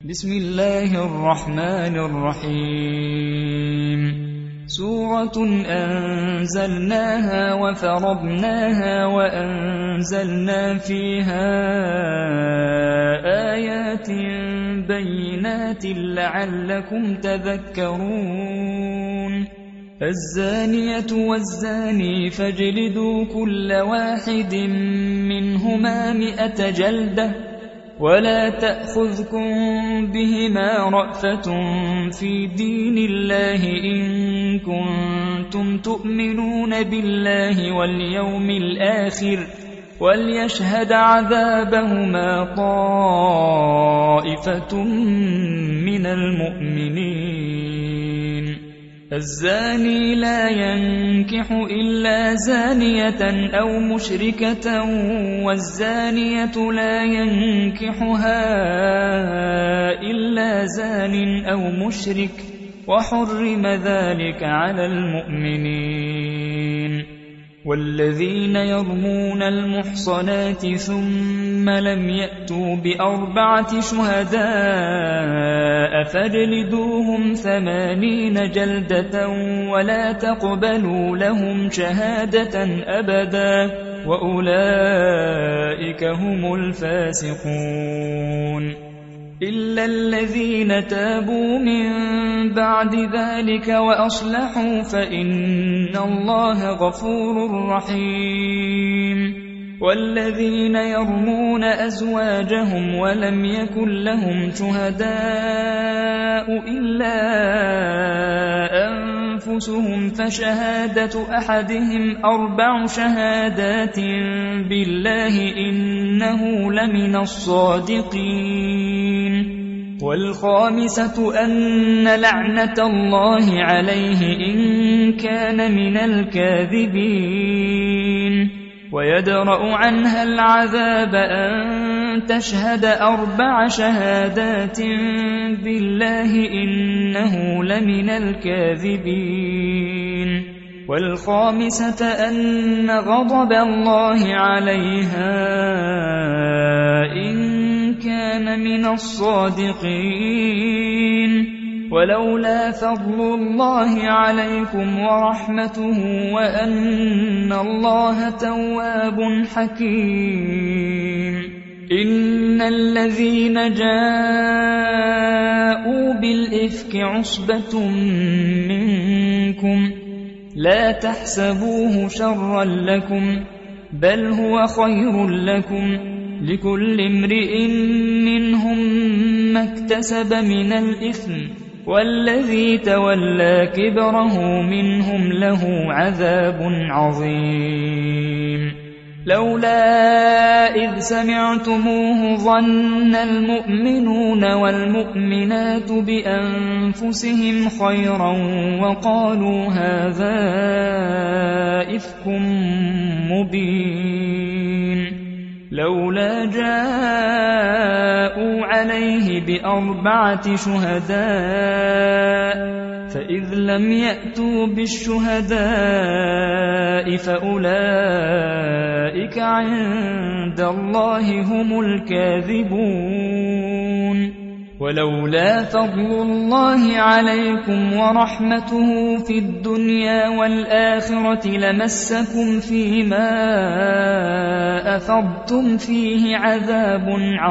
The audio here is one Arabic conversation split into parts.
بسم الله الرحمن الرحيم سورة أنزلناها وفرضناها وأنزلنا فيها آيات بينات لعلكم تذكرون الزانية والزاني فاجلدوا كل واحد منهما 100 جلدة ولا تأخذكم بهما رأفة في دين الله إن كنتم تؤمنون بالله واليوم الآخر وليشهد عذابهما طائفة من المؤمنين الزاني لا ينكح إلا زانية أو مشركة والزانية لا ينكحها إلا زان أو مشرك وحرم ذلك على المؤمنين والذين يرمون المحصنات ثم لم يأتوا ب4 شهداء فاجلدوهم 80 جلدة ولا تقبلوا لهم شهادة أبدا وأولئك هم الفاسقون إلا الذين تابوا من بعد ذلك وأصلحوا فإن الله غفور رحيم والذين يرمون أزواجهم ولم يكن لهم شهداء إلا أنفسهم فشهادة أحدهم 4 شهادات بالله إنه لمن الصادقين والخامسة أن لعنة الله عليه إن كان من الكاذبين ويدرأ عنها العذاب أن تشهد 4 شهادات بالله إنه لمن الكاذبين والخامسة أن غضب الله عليها إن كان من الصادقين ولولا فضل الله عليكم ورحمته وأن الله تواب حكيم إن الذين جاءوا بالإفك عصبة منكم لا تحسبوه شرا لكم بل هو خير لكم لكل امرئ منهم ما اكتسب من الإثم والذي تولى كبره منهم له عذاب عظيم لولا إذ سمعتموه ظن المؤمنون والمؤمنات بأنفسهم خيرا وقالوا هذا إفك مبين لولا جاءوا عليه ب4 شهداء فإذ لم يأتوا بالشهداء فأولئك عند الله هم الكاذبون ولولا فضل الله عليكم ورحمته في الدنيا والآخرة لمسكم فيما أفضتم فيه عذاب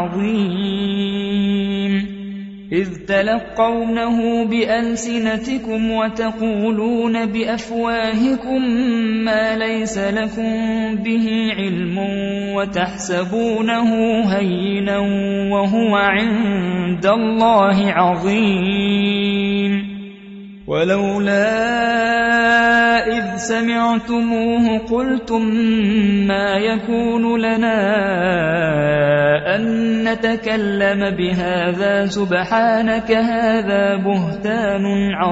عظيم إذ تلقونه بألسنتكم وتقولون بأفواهكم ما ليس لكم به علم وتحسبونه هينا وهو عند الله عظيم ولولا إذ سمعتموه قلتم ما يكون لنا أن نتكلم بهذا سبحانك هذا بهتان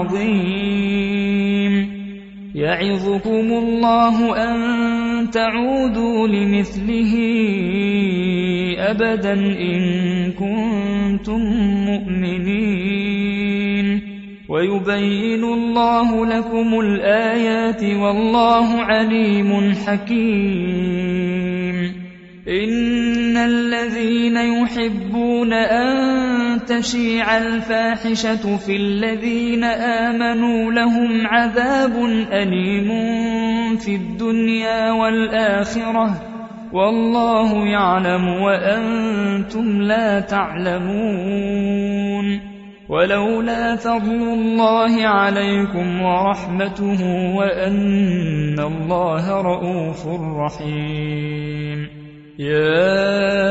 عظيم يعظكم الله أن تعودوا لمثله أبدا إن كنتم مؤمنين ويبين الله لكم الآيات والله عليم حكيم إن الذين يحبون أن تشيع الفاحشة في الذين آمنوا لهم عذاب أليم في الدنيا والآخرة والله يعلم وأنتم لا تعلمون. ولولا فضل الله عليكم ورحمته وأن الله رءوف رحيم. يا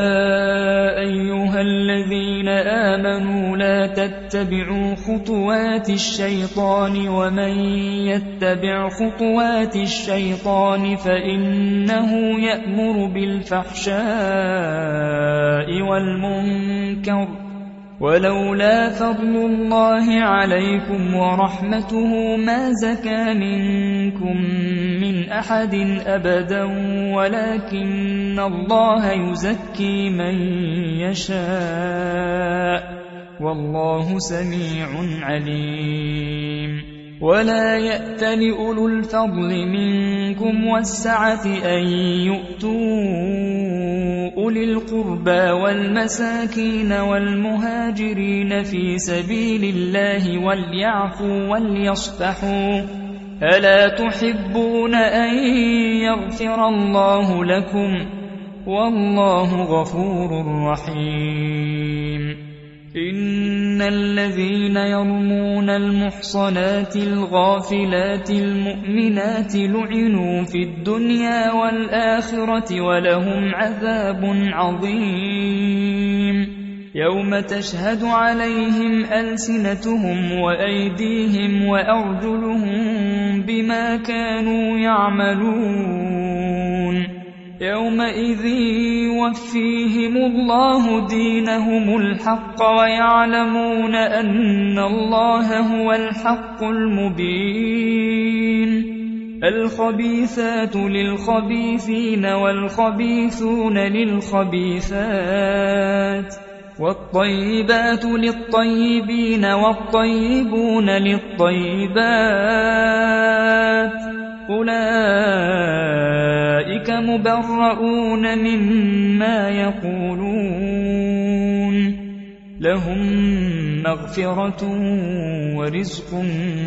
أيها الذين آمنوا لا تتبعوا خطوات الشيطان ومن يتبع خطوات الشيطان فإنه يأمر بالفحشاء والمنكر ولولا فضل الله عليكم ورحمته ما زكى منكم من أحد أبدا ولكن الله يزكي من يشاء والله سميع عليم. ولا يأتل أولو الفضل منكم والسعة أن يؤتوا أولي القربى والمساكين والمهاجرين في سبيل الله وليعفوا وليصفحوا ألا تحبون أن يغفر الله لكم والله غفور رحيم. إن الذين يرمون المحصنات الغافلات المؤمنات لعنوا في الدنيا والآخرة ولهم عذاب عظيم. يوم تشهد عليهم ألسنتهم وأيديهم وأرجلهم بما كانوا يعملون يومئذ يوفيهم الله دينهم الحق ويعلمون أن الله هو الحق المبين. الخبيثات للخبيثين والخبيثون للخبيثات والطيبات للطيبين والطيبون للطيبات أولئك مبرؤون مما يقولون لهم مغفرة ورزق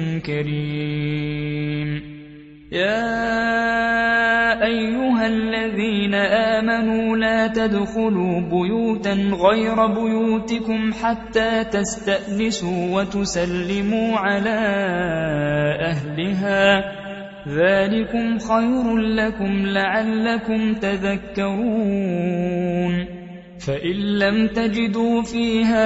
كريم. يا أيها الذين آمنوا لا تدخلوا بيوتا غير بيوتكم حتى تستأنسوا وتسلموا على أهلها ذلكم خير لكم لعلكم تذكرون. فإن لم تجدوا فيها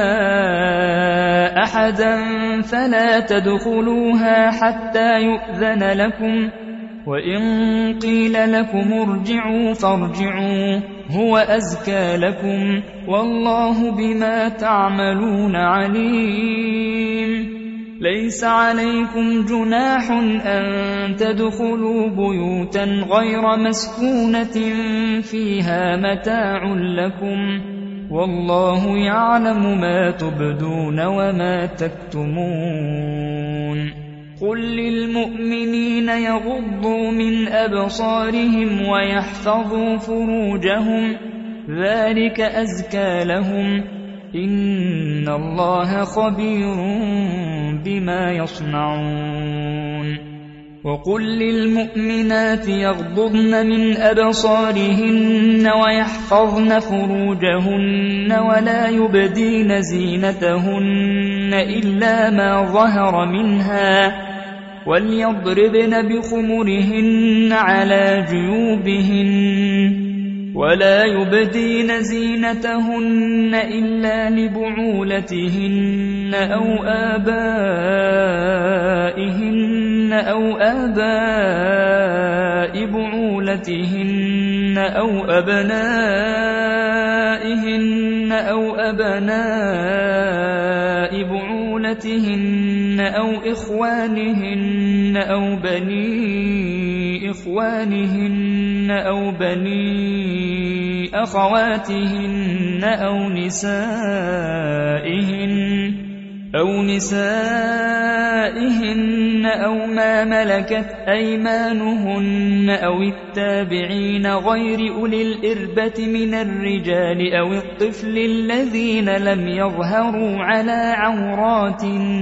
أحدا فلا تدخلوها حتى يؤذن لكم وإن قيل لكم ارجعوا فارجعوا هو أزكى لكم والله بما تعملون عليم. ليس عليكم جناح أن تدخلوا بيوتا غير مسكونة فيها متاع لكم والله يعلم ما تبدون وما تكتمون. قل للمؤمنين يغضوا من أبصارهم ويحفظوا فروجهم ذلك أزكى لهم إن الله خبير بما يصنعون. وقل للمؤمنات يغضضن من أبصارهن ويحفظن فروجهن ولا يبدين زينتهن إلا ما ظهر منها وليضربن بخمرهن على جيوبهن ولا يبدين زينتهن إلا لبعولتهن أو آباء بعولتهن أو أبناء بعولتهن أو إخوانهن أو بني إخوانهن أو بني أخواتهن أو نسائهن أو ما ملكت أيمانهن أو التابعين غير أولي الإربة من الرجال أو الطفل الذين لم يظهروا على عورات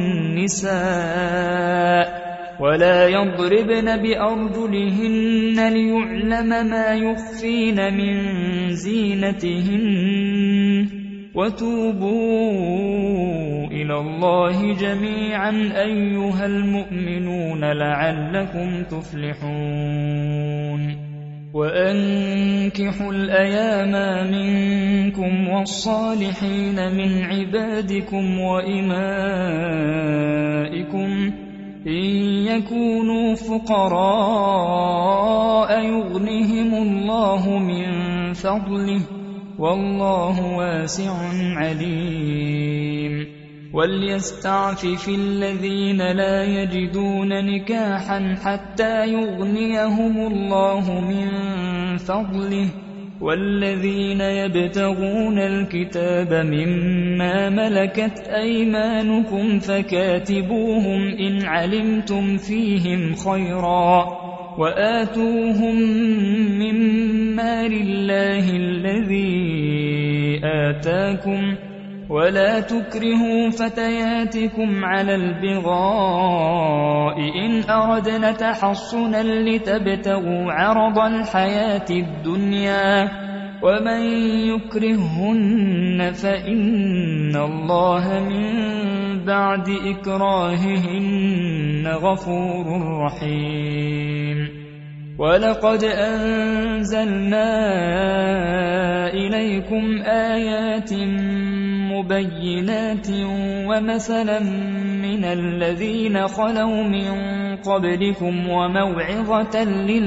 النساء ولا يضربن بأرجلهن ليعلم ما يخفين من زينتهن وتوبوا إلى الله جميعا أيها المؤمنون لعلكم تفلحون وأنكحوا الأيام منكم والصالحين من عبادكم وإمائكم إن يكونوا فقراء يغنهم الله من فضله والله واسع عليم وليستعفف الذين لا يجدون نكاحا حتى يغنيهم الله من فضله والذين يبتغون الكتاب مما ملكت أيمانكم فكاتبوهم إن علمتم فيهم خيرا وآتوهم مما لله الذي آتاكم ولا تكرهوا فتياتكم على البغاء إن أردنا تحصنا لتبتغوا عرض الحياة الدنيا ومن يكرههن فإن الله من بعد إكراههن غفور رحيم ولقد أنزلنا إليكم آيات مبينات ومثلا من الذين خلوا من قبلكم وموعظة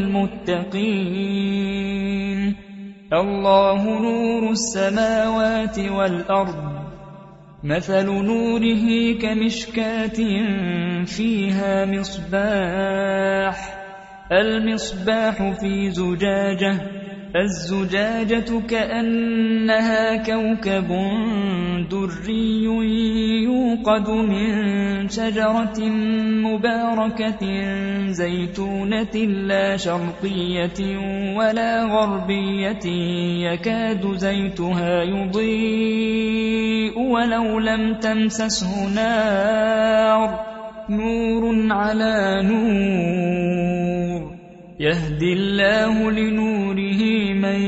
للمتقين الله نور السماوات والأرض مثل نوره كمشكاة فيها مصباح المصباح في زجاجة الزجاجة كأنها كوكب دري يوقد من شجرة مباركة زيتونة لا شرقية ولا غربية يكاد زيتها يضيء ولو لم تمسسه نار نور على نور يهدي الله لنوره من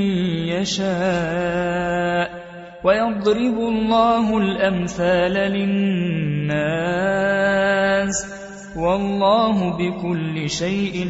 يشاء ويضرب الله الأمثال للناس والله بكل شيء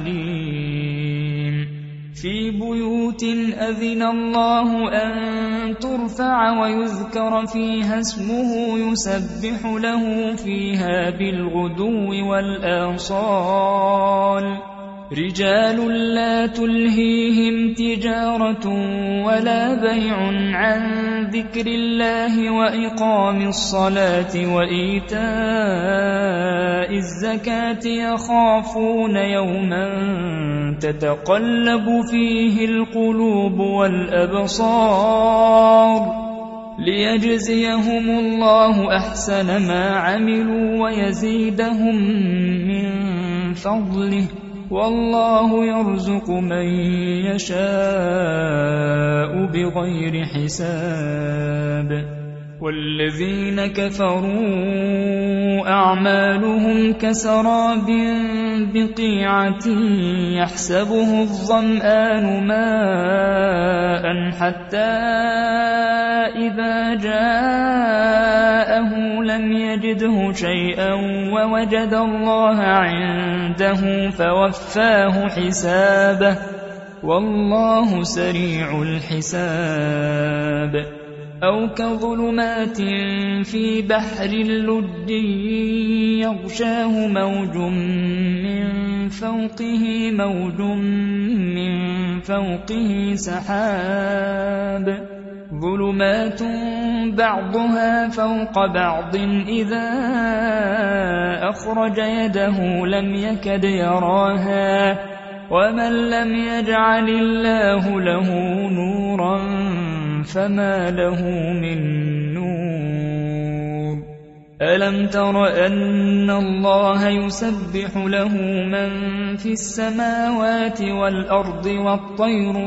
عليم في بيوت أذن الله أن ترفع ويذكر فيها اسمه يسبح له فيها بالغدو والآصال رجال لا تلهيهم تجارة ولا بيع عن ذكر الله وإقام الصلاة وإيتاء الزكاة يخافون يوما تتقلب فيه القلوب والأبصار ليجزيهم الله أحسن ما عملوا ويزيدهم من فضله والله يرزق من يشاء بغير حساب والذين كفروا أعمالهم كسراب بقيعة يحسبه الظمآن ماء حتى إذا جاءه لم يجده شيئا ووجد الله عنده فوفاه حسابه والله سريع الحساب أو كظلمات في بحر اللج يغشاه موج من فوقه موج من فوقه سحاب ظلمات بعضها فوق بعض إذا أخرج يده لم يكد يراها ومن لم يجعل الله له نورا فما له من نور ألم تر أن الله يسبح له من في السماوات والأرض والطير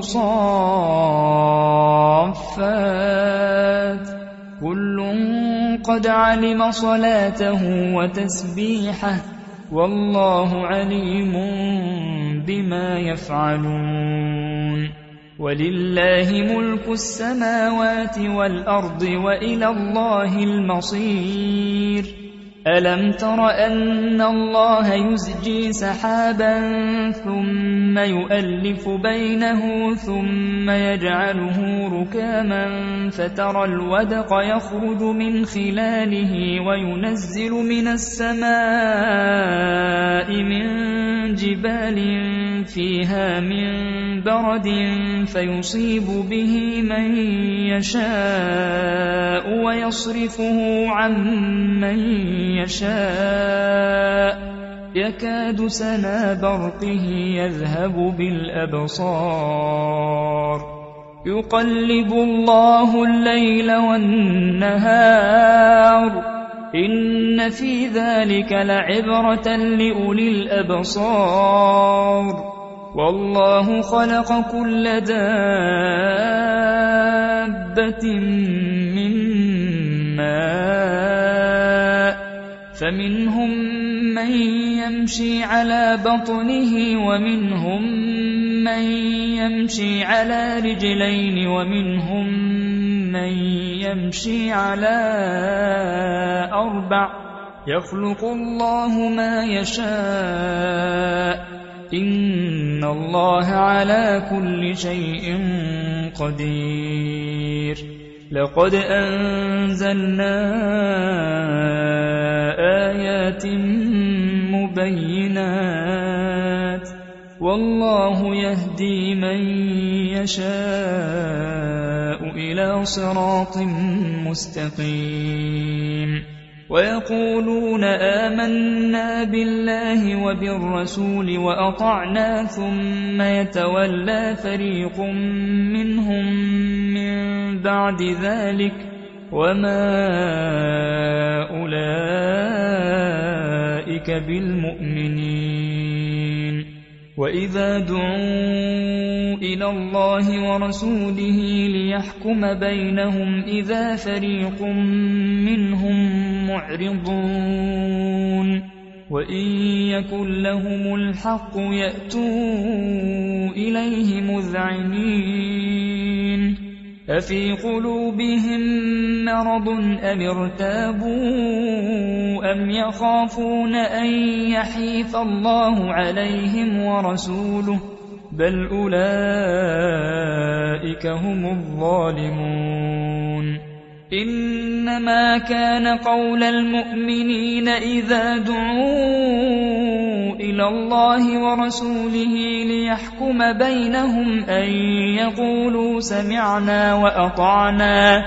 صافات كل قد علم صلاته وتسبيحه والله عليم بما يفعلون ولله ملك السماوات والأرض وإلى الله المصير ألم تر أن الله يزجي سحابا ثم يؤلف بينه ثم يجعله ركاما فترى الودق يخرج من خلاله وينزل من السماء من جبال فيها من برد فيصيب به من يشاء ويصرفه عن من يشاء يكاد سنا برقه يذهب بالأبصار يقلب الله الليل والنهار إن في ذلك لعبرة لأولي الأبصار والله خلق كل دابة من ماء فمنهم من يمشي على بطنه ومنهم من يمشي على رجلين ومنهم من يمشي على 4 يخلق الله ما يشاء إن الله على كل شيء قدير لقد أنزلنا آيات مبينات والله يهدي من يشاء إلى صراط مستقيم ويقولون آمنا بالله وبالرسول وأطعنا ثم يتولى فريق منهم من بعد ذلك وما أولئك بالمؤمنين وإذا دعوا إلى الله ورسوله ليحكم بينهم إذا فريق منهم معرضون وإن يكن لهم الحق يأتوا إليه مذعنين أفي قلوبهم مرض أم ارتابوا أم يخافون أن يحيف الله عليهم ورسوله بل أولئك هم الظالمون إنما كان قول المؤمنين إذا دعوا إلى الله ورسوله ليحكم بينهم أن يقولوا سمعنا وأطعنا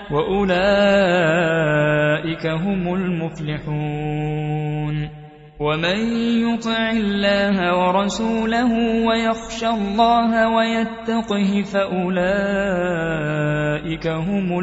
وأولئك هم المفلحون ومن يطع الله ورسوله ويخشى الله ويتقه فأولئك هم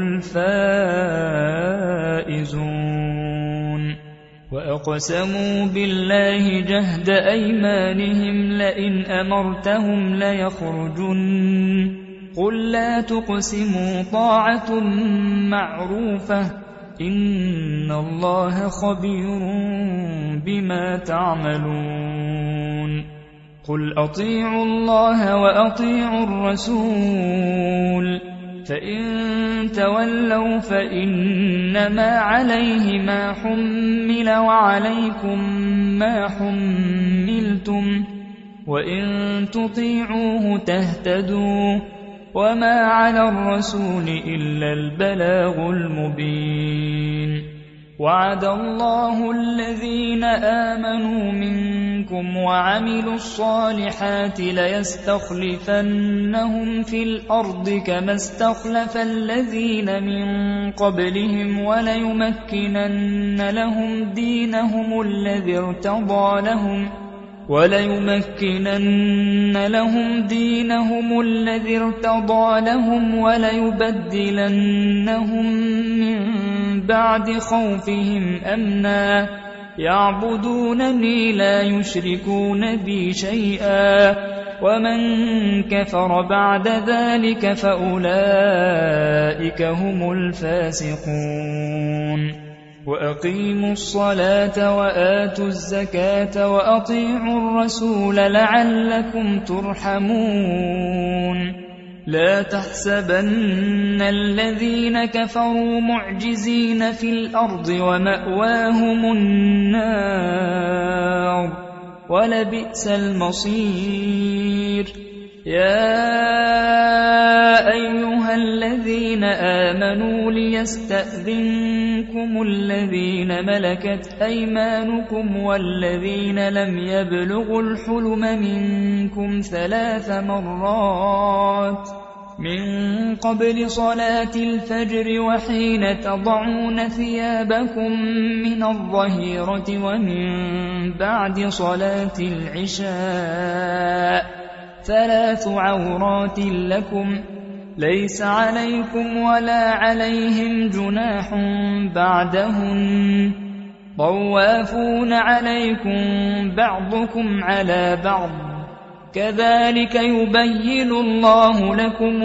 الفائزون وأقسموا بالله جهد أيمانهم لئن أمرتهم ليخرجن قل لا تقسموا طاعة معروفة إن الله خبير بما تعملون قل أطيعوا الله وأطيعوا الرسول فإن تولوا فإنما عليه ما حمل وعليكم ما حملتم وإن تطيعوه تهتدوا وما على الرسول إلا البلاغ المبين وعد الله الذين آمنوا منكم وعملوا الصالحات ليستخلفنهم في الأرض كما استخلف الذين من قبلهم وليمكنن لهم دينهم الذي ارتضى لهم وليبدلنهم من بعد خوفهم أمنا يعبدونني لا يشركون بي شيئا ومن كفر بعد ذلك فأولئك هم الفاسقون وأقيموا الصلاة وآتوا الزكاة وأطيعوا الرسول لعلكم ترحمون لا تحسبن الذين كفروا معجزين في الأرض ومأواهم النار ولبئس المصير يا أيها الذين آمنوا ليستأذنكم الذين ملكت أيمانكم والذين لم يبلغوا الحلم منكم 3 مرات من قبل صلاة الفجر وحين تضعون ثيابكم من الظهيرة ومن بعد صلاة العشاء 3 عورات لكم ليس عليكم ولا عليهم جناح بعدهن طوافون عليكم بعضكم على بعض كذلك يبين الله لكم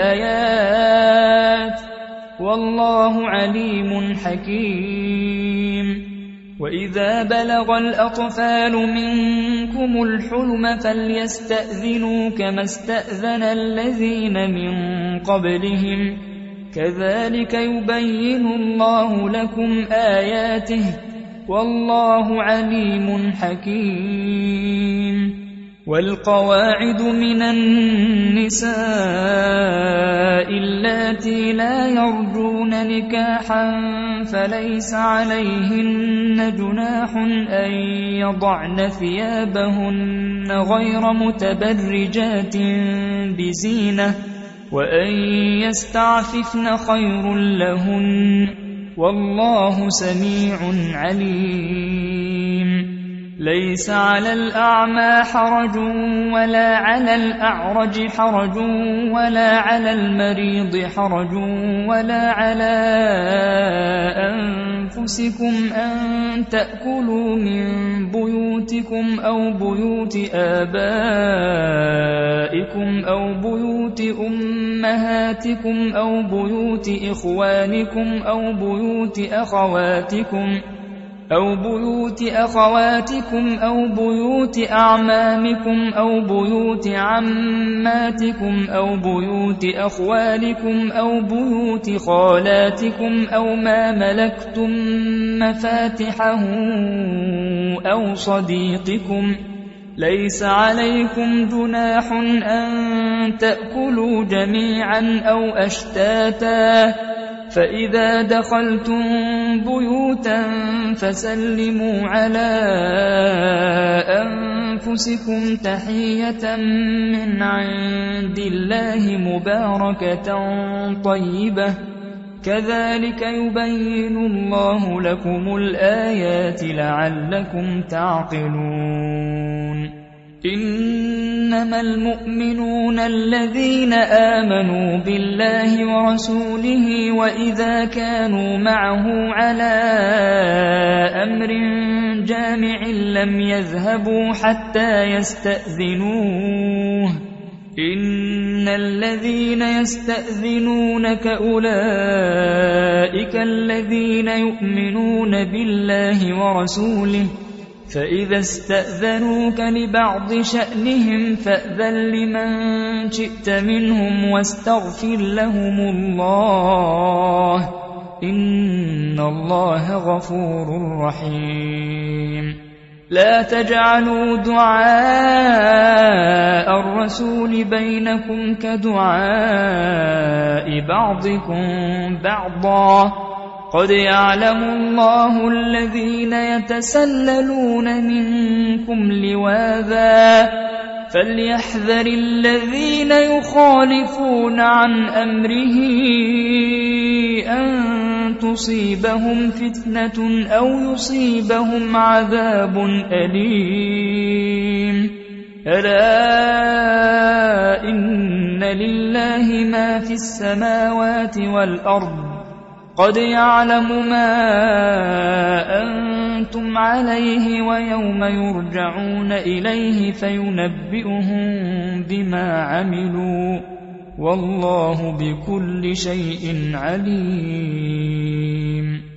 الآيات والله عليم حكيم وإذا بلغ الأطفال منكم الحلم فليستأذنوا كما استأذن الذين من قبلهم كذلك يبين الله لكم آياته والله عليم حكيم والقواعد من النساء اللاتي لا يرجون نكاحا فليس عليهن جناح أن يضعن ثيابهن غير متبرجات بزينة وأن يستعففن خير لهن والله سميع عليم ليس على الأعمى حرج ولا على الأعرج حرج ولا على المريض حرج ولا على أنفسكم أن تأكلوا من بيوتكم أو بيوت آبائكم أو بيوت أمهاتكم أو بيوت إخوانكم أو بيوت أخواتكم أو بيوت أعمامكم أو بيوت عماتكم أو بيوت أخوالكم أو بيوت خالاتكم أو ما ملكتم مفاتحه أو صديقكم ليس عليكم جناح أن تأكلوا جميعا أو أشتاتا فإذا دخلتم بيوتا فسلموا على أنفسكم تحية من عند الله مباركة طيبة كذلك يبين الله لكم الآيات لعلكم تعقلون إنما المؤمنون الذين آمنوا بالله ورسوله وإذا كانوا معه على أمر جامع لم يذهبوا حتى يستأذنوه إن الذين يستأذنونك أولئك الذين يؤمنون بالله ورسوله فإذا استأذنوك لبعض شأنهم فأذن لمن شئت منهم واستغفر لهم الله إن الله غفور رحيم لا تجعلوا دعاء الرسول بينكم كدعاء بعضكم بعضا قد يعلم الله الذين يتسللون منكم لواذا فليحذر الذين يخالفون عن أمره أن تصيبهم فتنة أو يصيبهم عذاب أليم ألا إن لله ما في السماوات والأرض قد يعلم ما أنتم عليه ويوم يرجعون إليه فينبئهم بما عملوا والله بكل شيء عليم.